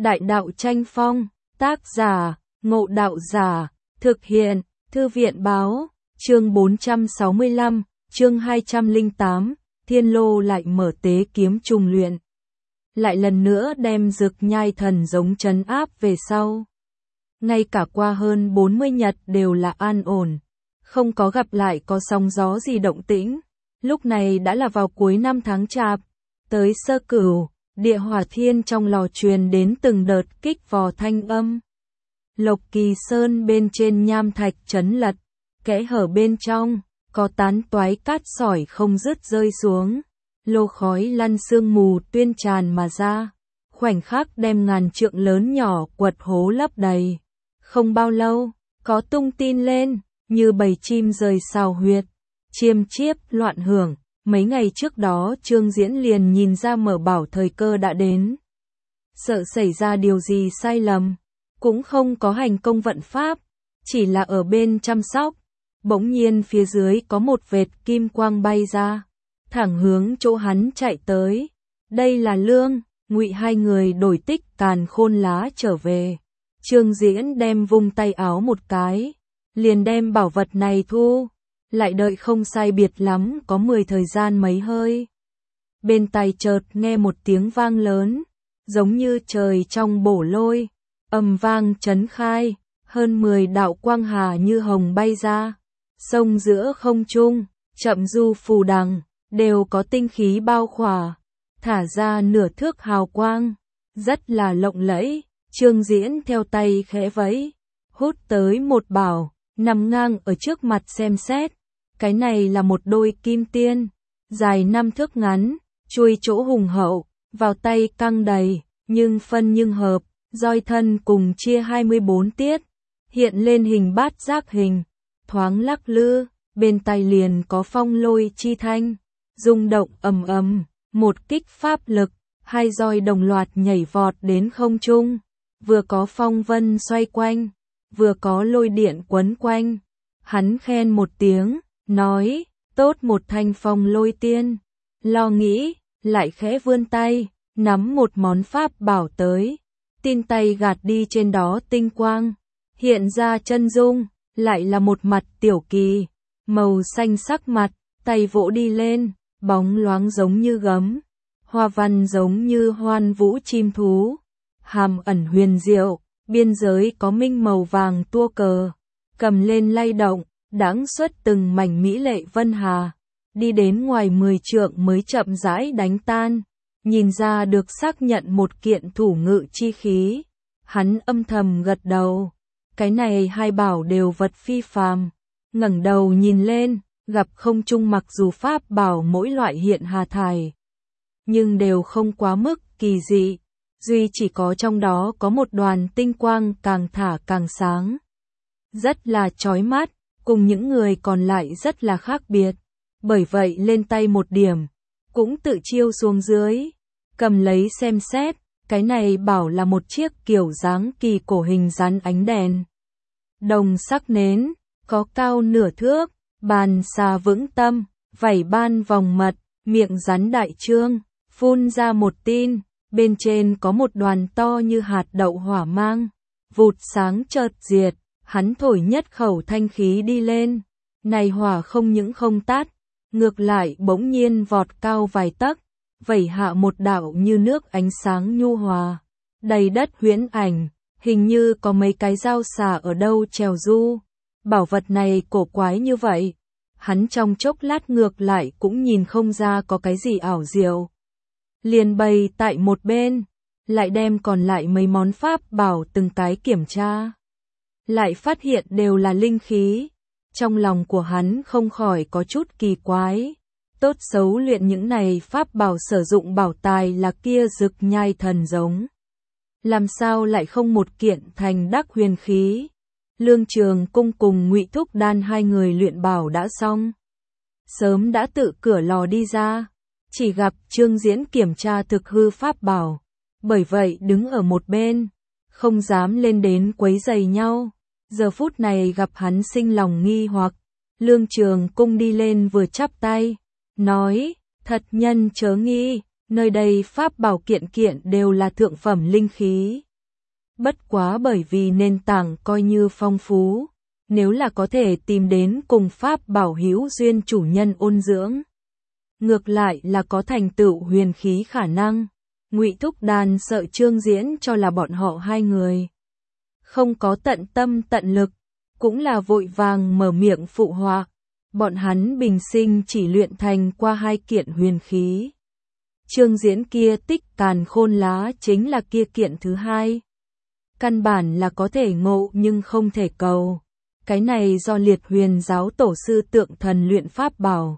Đại đạo tranh phong, tác giả, Ngộ Đạo Giả, thực hiện, Thư viện báo, chương 465, chương 208, Thiên Lô lại mở tế kiếm trùng luyện. Lại lần nữa đem Dực Nhai Thần giống trấn áp về sau. Ngay cả qua hơn 40 nhật đều là an ổn, không có gặp lại có sóng gió gì động tĩnh. Lúc này đã là vào cuối năm tháng Chạp, tới Sơ Cửu, địa hỏa thiên trong lò truyền đến từng đợt kích vò thanh âm. Lộc Kỳ Sơn bên trên nham thạch chấn lật, kẽ hở bên trong, có tán toái cát sỏi không dứt rơi xuống. Lô khói lăn sương mù tuyên tràn mà ra, khoảnh khắc đem ngàn trượng lớn nhỏ quật hố lấp đầy. Không bao lâu, có tung tin lên, như bầy chim rời xào huyệt, chiêm chiếp loạn hưởng. Mấy ngày trước đó Trương Diễn liền nhìn ra mở bảo thời cơ đã đến. Sợ xảy ra điều gì sai lầm, cũng không có hành công vận pháp, chỉ là ở bên chăm sóc. Bỗng nhiên phía dưới có một vệt kim quang bay ra, thẳng hướng chỗ hắn chạy tới. Đây là Lương, Ngụy hai người đổi tích càn khôn lá trở về. Trương Diễn đem vung tay áo một cái, liền đem bảo vật này thu. Lại đợi không sai biệt lắm có 10 thời gian mấy hơi. Bên tai chợt nghe một tiếng vang lớn, giống như trời trong bổ lôi, ầm vang chấn khai, hơn 10 đạo quang hà như hồng bay ra, sông giữa không trung, chậm du phù đằng, đều có tinh khí bao khỏa, thả ra nửa thước hào quang, rất là lộng lẫy. Trương Diễn theo tay khẽ vẫy, hút tới một bảo, nằm ngang ở trước mặt xem xét. Cái này là một đôi kim tiên, dài 5 thước ngắn, chuôi chỗ hùng hậu, vào tay căng đầy, nhưng phân nhưng hợp, roi thân cùng chia 24 tiết, hiện lên hình bát giác hình, thoáng lắc lư, bên tai liền có phong lôi chi thanh, rung động ầm ầm, một kích pháp lực, hai roi đồng loạt nhảy vọt đến không trung, vừa có phong vân xoay quanh, vừa có lôi điện quấn quanh. Hắn khen một tiếng, nói, tốt một thanh phong lôi tiên. Lo nghĩ, lại khẽ vươn tay, nắm một món pháp bảo tới. Tin tay gạt đi trên đó tinh quang, hiện ra chân dung, lại là một mặt tiểu kỳ, màu xanh sắc mặt, tay vỗ đi lên, bóng loáng giống như gấm, hoa văn giống như hoan vũ chim thú, hàm ẩn huyền diệu, biên giới có minh màu vàng tua cờ, cầm lên lay động, đãng xuất từng mảnh mỹ lệ vân hà, đi đến ngoài 10 trượng mới chậm rãi đánh tan, nhìn ra được xác nhận một kiện thủ ngự chi khí. Hắn âm thầm gật đầu, cái này hai bảo đều vật phi phàm. Ngẩng đầu nhìn lên, gặp không trung mặc dù pháp bảo mỗi loại hiện hà thải, nhưng đều không quá mức kỳ dị, duy chỉ có trong đó có một đoàn tinh quang càng thả càng sáng, rất là chói mắt, cùng những người còn lại rất là khác biệt. Bởi vậy lên tay một điểm, cũng tự chiêu xuống dưới, cầm lấy xem xét, cái này bảo là một chiếc kiểu dáng kỳ cổ hình rắn ánh đèn. Đồng sắc nến, có cao nửa thước, bàn xà vững tâm, vảy ban vòng mật, miệng rắn đại trương, phun ra một tin, bên trên có một đoàn to như hạt đậu hỏa mang, vụt sáng chợt diệt. Hắn thổi nhất khẩu thanh khí đi lên, này hỏa không những không tắt, ngược lại bỗng nhiên vọt cao vài tấc, vẩy hạ một đạo như nước ánh sáng nhu hòa, đầy đất huyễn ảnh, hình như có mấy cái dao xà ở đâu trèo du. Bảo vật này cổ quái như vậy, hắn trong chốc lát ngược lại cũng nhìn không ra có cái gì ảo diệu. Liền bày tại một bên, lại đem còn lại mấy món pháp bảo từng cái kiểm tra. Lại phát hiện đều là linh khí. Trong lòng của hắn không khỏi có chút kỳ quái. Tốt xấu luyện những này pháp bảo sử dụng bảo tài là kia Dực Nhai Thần giống, làm sao lại không một kiện thành đắc huyền khí. Lương Trường Cung cùng Ngụy Thúc Đan hai người luyện bảo đã xong, sớm đã tự cửa lò đi ra, chỉ gặp Trương Diễn kiểm tra thực hư pháp bảo, bởi vậy đứng ở một bên, không dám lên đến quấy rầy nhau. Giờ phút này gặp hắn sinh lòng nghi hoặc, Lương Trường Cung đi lên vừa chắp tay, nói, thật nhân chớ nghi, nơi đây pháp bảo kiện kiện đều là thượng phẩm linh khí, bất quá bởi vì nền tảng coi như phong phú, nếu là có thể tìm đến cùng pháp bảo hữu duyên chủ nhân ôn dưỡng. Ngược lại là có thành tựu huyền khí khả năng. Ngụy Thúc Đàn sợ Trương Diễn cho là bọn họ hai người không có tận tâm tận lực, cũng là vội vàng mở miệng phụ họa. Bọn hắn bình sinh chỉ luyện thành qua 2 kiện huyền khí. Trương Diễn kia Tích Càn Khôn Lá chính là kia kiện thứ 2. Căn bản là có thể ngộ nhưng không thể cầu. Cái này do Liệt Huyền giáo tổ sư Tượng Thần luyện pháp bảo.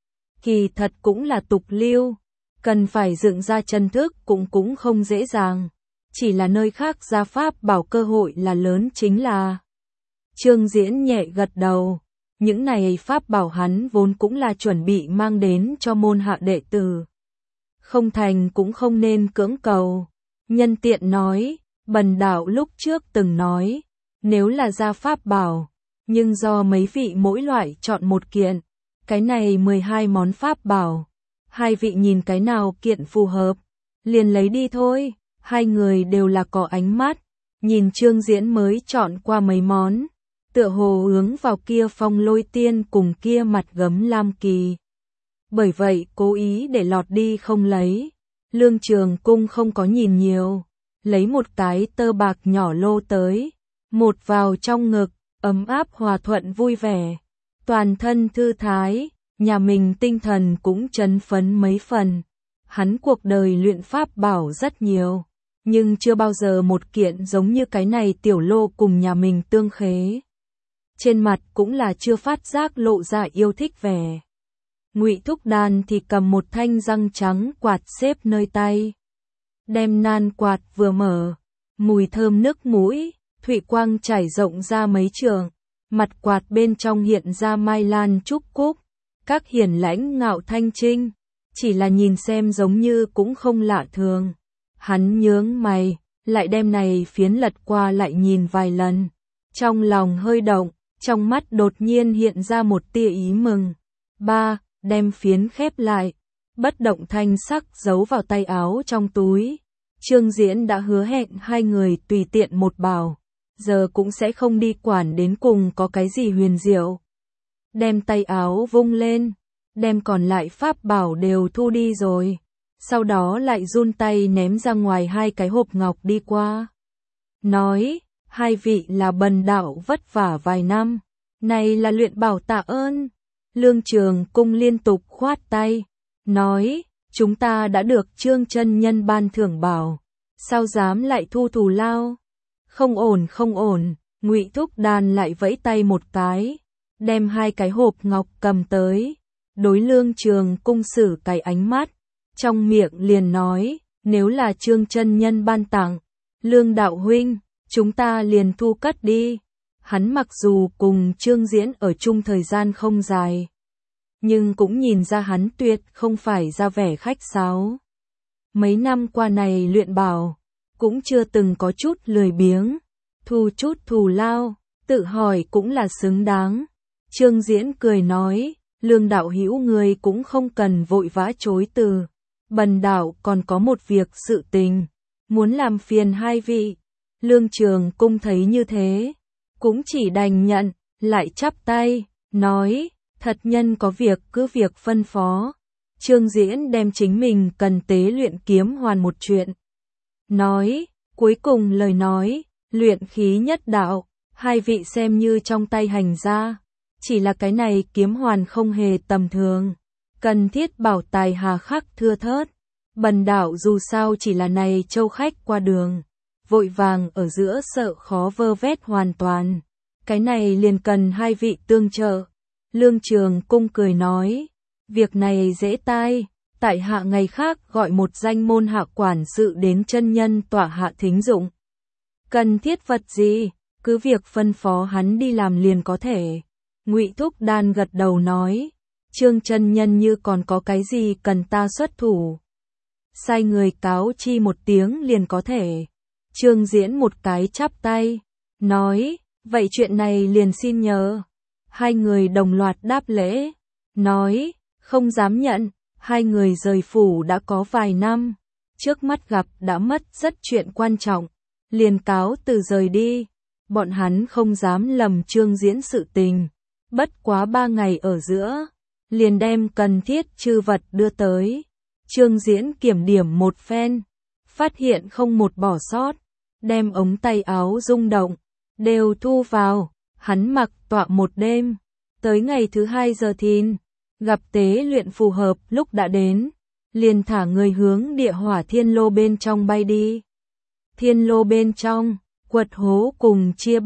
Kỳ thật cũng là tục lưu, cần phải dựng ra chân thức cũng không dễ dàng. Chỉ là nơi khác ra pháp bảo cơ hội là lớn chính là. Trương Diễn nhẹ gật đầu. Những này pháp bảo hắn vốn cũng là chuẩn bị mang đến cho môn hạ đệ tử. Không thành cũng không nên cưỡng cầu. Nhân tiện nói, Bần đạo lúc trước từng nói, nếu là ra pháp bảo, nhưng do mấy vị mỗi loại chọn một kiện, cái này 12 món pháp bảo, hai vị nhìn cái nào kiện phù hợp, liền lấy đi thôi. Hai người đều là có ánh mắt, nhìn Trương Diễn mới chọn qua mấy món, tựa hồ hướng vào kia Phong Lôi Tiên cùng kia Mặt Gấm Lam Kỳ. Bởi vậy cố ý để lọt đi không lấy. Lương Trường Cung không có nhìn nhiều, lấy một cái tơ bạc nhỏ lô tới, một vào trong ngực, ấm áp hòa thuận vui vẻ, toàn thân thư thái, nhà mình tinh thần cũng chấn phấn mấy phần. Hắn cuộc đời luyện pháp bảo rất nhiều, nhưng chưa bao giờ một kiện giống như cái này tiểu lô cùng nhà mình tương khế. Trên mặt cũng là chưa phát giác lộ ra yêu thích vẻ. Ngụy Thúc Đàn thì cầm một thanh răng trắng quạt xếp nơi tay. Đem nan quạt vừa mở, mùi thơm nước mũi, thủy quang trải rộng ra mấy trường. Mặt quạt bên trong hiện ra mai lan trúc cúc, các hiển lãnh ngạo thanh trinh. Chỉ là nhìn xem giống như cũng không lạ thường. Hắn nhướng mày, lại đem này phiến lật qua lại nhìn vài lần. Trong lòng hơi động, trong mắt đột nhiên hiện ra một tia ý mừng. Đem phiến khép lại, bất động thanh sắc giấu vào tay áo trong túi. Trương Diễn đã hứa hẹn hai người tùy tiện một bảo, giờ cũng sẽ không đi quản đến cùng có cái gì huyền diệu. Đem tay áo vung lên, đem còn lại pháp bảo đều thu đi rồi. Sau đó lại run tay ném ra ngoài 2 cái hộp ngọc đi qua. Nói, hai vị là bần đạo vất vả vài năm, này là luyện bảo tạ ơn. Lương Trường Cung liên tục khoát tay, nói, chúng ta đã được Trương chân nhân ban thưởng bảo, sao dám lại thu thù lao? Không ổn, Ngụy Thúc Đàn lại vẫy tay một cái, đem 2 cái hộp ngọc cầm tới, đối Lương Trường Cung sử cái ánh mắt, trong miệng liền nói, nếu là Trương chân nhân ban tặng, Lương đạo huynh, chúng ta liền thu cất đi. Hắn mặc dù cùng Trương Diễn ở chung thời gian không dài, nhưng cũng nhìn ra hắn tuyệt không phải ra vẻ khách sáo. Mấy năm qua này luyện bảo, cũng chưa từng có chút lười biếng, thu chút thù lao, tự hỏi cũng là xứng đáng. Trương Diễn cười nói, Lương đạo hữu người cũng không cần vội vã chối từ, bần đạo còn có một việc sự tình, muốn làm phiền hai vị. Lương Trường Cung thấy như thế, cũng chỉ đành nhận, lại chắp tay, nói, thật nhân có việc cứ việc phân phó. Trương Diễn đem chính mình cần tế luyện kiếm hoàn một chuyện. Nói, cuối cùng lời nói, luyện khí nhất đạo, hai vị xem như trong tay hành ra. Chỉ là cái này kiếm hoàn không hề tầm thường, cần thiết bảo tài hà khắc thưa thớt. Bần đạo dù sao chỉ là này châu khách qua đường, vội vàng ở giữa sợ khó vơ vét hoàn toàn. Cái này liền cần hai vị tương trợ. Lương Trường Cung cười nói, việc này dễ tai, tại hạ ngày khác gọi một danh môn hạ quản sự đến chân nhân tọa hạ thính dụng. Cần thiết vật gì, cứ việc phân phó hắn đi làm liền có thể. Ngụy Thúc Đàn gật đầu nói, Trương chân nhân như còn có cái gì cần ta xuất thủ, sai người cáo chi một tiếng liền có thể. Trương Diễn một cái chắp tay, nói, vậy chuyện này liền xin nhờ. Hai người đồng loạt đáp lễ, nói, không dám nhận. Hai người rời phủ đã có vài năm, trước mắt gặp đã mất rất chuyện quan trọng, liền cáo từ rời đi. Bọn hắn không dám lầm Trương Diễn sự tình. Bất quá 3 ngày ở giữa, liền đem cần thiết chư vật đưa tới. Trương Diễn kiểm điểm một phen, phát hiện không một bỏ sót, đem ống tay áo rung động, đều thu vào, hắn mặc tọa một đêm. Tới ngày thứ 2 giờ thìn, gặp tế luyện phù hợp lúc đã đến, liền thả người hướng địa hỏa thiên lô bên trong bay đi. Thiên lô bên trong, quật hố cùng chia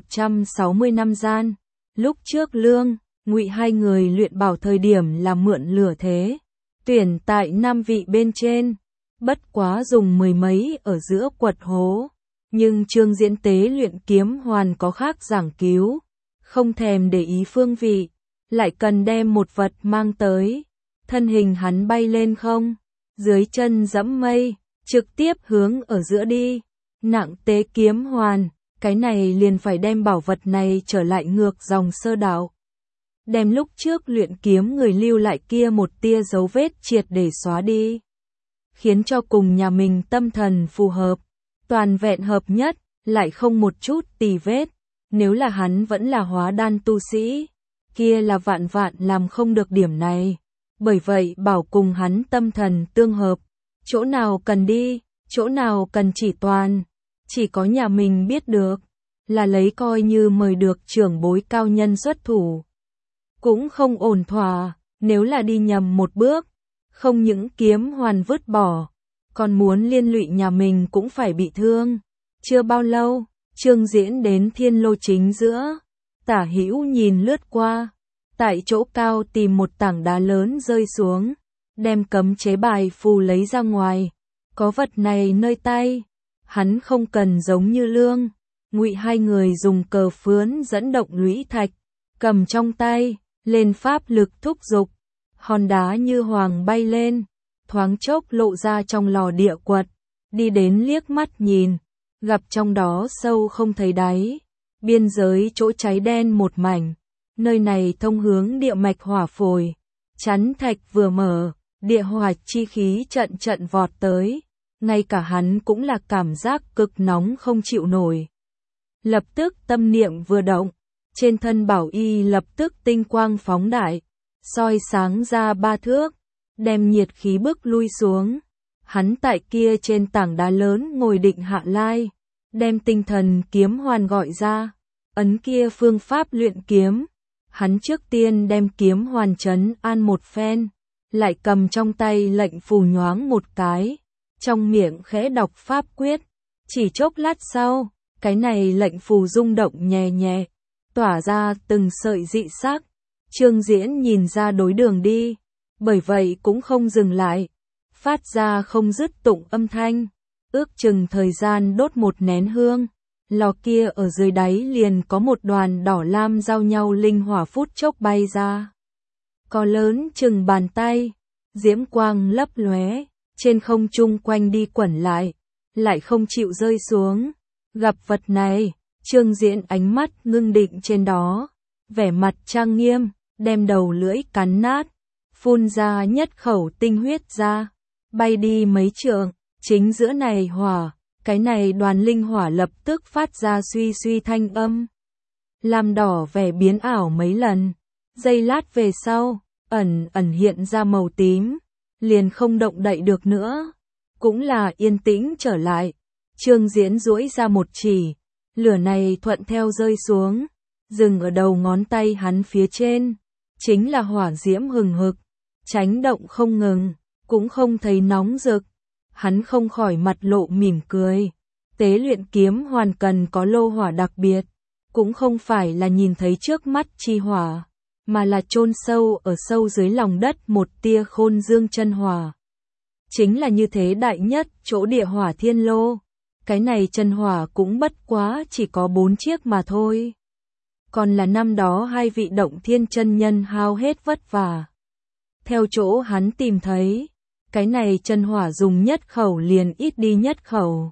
160 năm gian. Lúc trước Lương, Ngụy hai người luyện bảo thời điểm là mượn lửa thế. Tuyển tại 5 vị bên trên, bất quá dùng 10 mấy ở giữa quật hố. Nhưng Trương Diễn tế luyện kiếm hoàn có khác giảng cứu, không thèm để ý phương vị, lại cần đem một vật mang tới. Thân hình hắn bay lên không, dưới chân dẫm mây, trực tiếp hướng ở giữa đi. Nặng tế kiếm hoàn, cái này liền phải đem bảo vật này trở lại ngược dòng sơ đạo. Đem lúc trước luyện kiếm người lưu lại kia một tia dấu vết triệt để xóa đi. Khiến cho cùng nhà mình tâm thần phù hợp, toàn vẹn hợp nhất, lại không một chút tì vết. Nếu là hắn vẫn là hóa đan tu sĩ, kia là vạn vạn làm không được điểm này. Bởi vậy bảo cùng hắn tâm thần tương hợp, chỗ nào cần đi, chỗ nào cần chỉ toàn. Chỉ có nhà mình biết được, là lấy coi như mời được trưởng bối cao nhân xuất thủ. Cũng không ổn thỏa, nếu là đi nhầm một bước, không những kiếm hoàn vứt bỏ, còn muốn liên lụy nhà mình cũng phải bị thương. Chưa bao lâu, Trương Diễn đến thiên lô chính giữa, tả hữu nhìn lướt qua, tại chỗ cao tìm một tảng đá lớn rơi xuống, đem cấm chế bài phù lấy ra ngoài. Có vật này nơi tay, hắn không cần giống như Lương, Ngụy hai người dùng cờ phướn dẫn động lũy thạch, cầm trong tay, lên pháp lực thúc giục, hòn đá như hoàng bay lên, thoáng chốc lộ ra trong lò địa quật, đi đến liếc mắt nhìn, gặp trong đó sâu không thấy đáy, biên giới chỗ cháy đen một mảnh, nơi này thông hướng địa mạch hỏa phổi, chắn thạch vừa mở, địa hỏa chi khí trận trận vọt tới, ngay cả hắn cũng là cảm giác cực nóng không chịu nổi. Lập tức tâm niệm vừa động, trên thân bảo y lập tức tinh quang phóng đại, soi sáng ra 3 thước, đem nhiệt khí bức lui xuống. Hắn tại kia trên tảng đá lớn ngồi định hạ lai, đem tinh thần kiếm hoàn gọi ra, ấn kia phương pháp luyện kiếm. Hắn trước tiên đem kiếm hoàn trấn an một phen, lại cầm trong tay lệnh phù nhoáng một cái, trong miệng khẽ đọc pháp quyết. Chỉ chốc lát sau, cái này lệnh phù rung động nhẹ nhẹ, tỏa ra từng sợi dị sắc. Trương Diễn nhìn ra đối đường đi, bởi vậy cũng không dừng lại, phát ra không dứt tụng âm thanh, ước chừng thời gian đốt một nén hương, lò kia ở dưới đáy liền có một đoàn đỏ lam giao nhau linh hỏa phút chốc bay ra. Có lớn chừng bàn tay, diễm quang lấp lóe, trên không trung quanh đi quẩn lại không chịu rơi xuống. Gặp vật này, Trương Diễn ánh mắt ngưng định trên đó, vẻ mặt trang nghiêm, đem đầu lưỡi cắn nát, phun ra nhất khẩu tinh huyết ra, bay đi mấy trượng, chính giữa này hỏa, cái này đoàn linh hỏa lập tức phát ra suy suy thanh âm. Làm đỏ vẻ biến ảo mấy lần, giây lát về sau, ẩn ẩn hiện ra màu tím, liền không động đậy được nữa, cũng là yên tĩnh trở lại. Trương Diễn duỗi ra một chỉ, lửa này thuận theo rơi xuống, dừng ở đầu ngón tay hắn phía trên, chính là hỏa diễm hừng hực, chánh động không ngừng, cũng không thấy nóng rực. Hắn không khỏi mặt lộ mỉm cười, tế luyện kiếm hoàn cần có lô hỏa đặc biệt, cũng không phải là nhìn thấy trước mắt chi hỏa, mà là chôn sâu ở sâu dưới lòng đất một tia khôn dương chân hỏa. Chính là như thế đại nhất chỗ địa hỏa thiên lô, cái này chân hỏa cũng bất quá chỉ có 4 chiếc mà thôi. Còn là năm đó 2 vị động thiên chân nhân hao hết vất vả. Theo chỗ hắn tìm thấy, cái này chân hỏa dùng nhất khẩu liền ít đi nhất khẩu.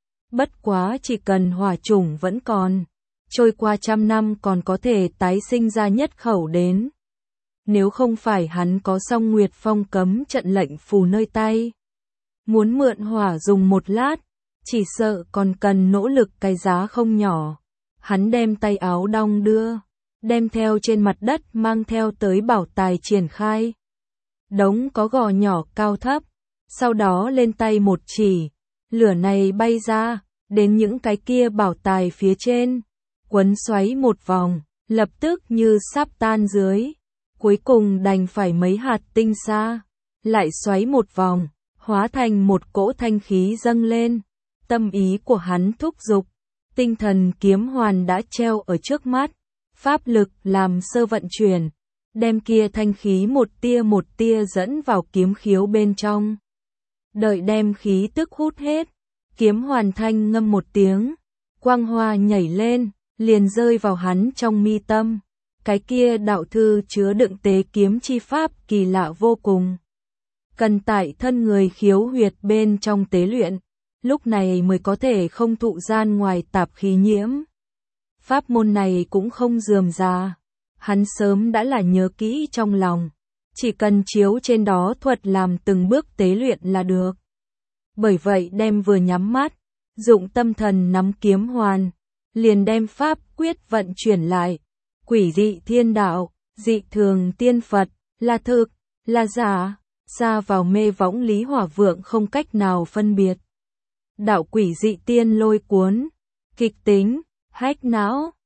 Bất quá chỉ cần hỏa chủng vẫn còn, trôi qua 100 năm còn có thể tái sinh ra nhất khẩu đến. Nếu không phải hắn có Song Nguyệt Phong cấm trận lệnh phù nơi tay, muốn mượn hỏa dùng một lát, chỉ sợ còn cần nỗ lực cái giá không nhỏ. Hắn đem tay áo đong đưa, đem theo trên mặt đất mang theo tới bảo tài triển khai. Đống có gò nhỏ cao thấp, sau đó lên tay một chỉ, lửa này bay ra, đến những cái kia bảo tài phía trên, quấn xoáy một vòng, lập tức như sắp tan dưới, cuối cùng đành phải mấy hạt tinh xa, lại xoáy một vòng, hóa thành một cỗ thanh khí dâng lên. Tâm ý của hắn thúc giục, tinh thần kiếm hoàn đã treo ở trước mắt, pháp lực làm sơ vận chuyển, đem kia thanh khí một tia dẫn vào kiếm khiếu bên trong. Đợi đem khí tức hút hết, kiếm hoàn thanh ngâm một tiếng, quang hoa nhảy lên, liền rơi vào hắn trong mi tâm. Cái kia đạo thư chứa đựng tế kiếm chi pháp kỳ lạ vô cùng. Cần tại thân người khiếu huyệt bên trong tế luyện, lúc này mới có thể không thụ gian ngoài tạp khí nhiễm. Pháp môn này cũng không rườm rà, hắn sớm đã là nhớ kỹ trong lòng, chỉ cần chiếu trên đó thuật làm từng bước tế luyện là được. Bởi vậy đem vừa nhắm mắt, dụng tâm thần nắm kiếm hoàn, liền đem pháp quyết vận chuyển lại. Quỷ dị thiên đạo, dị thường tiên Phật, là thực, là giả, xa vào mê võng Lý Hỏa Vượng không cách nào phân biệt. Đạo quỷ dị tiên lôi cuốn, kịch tính, hách não,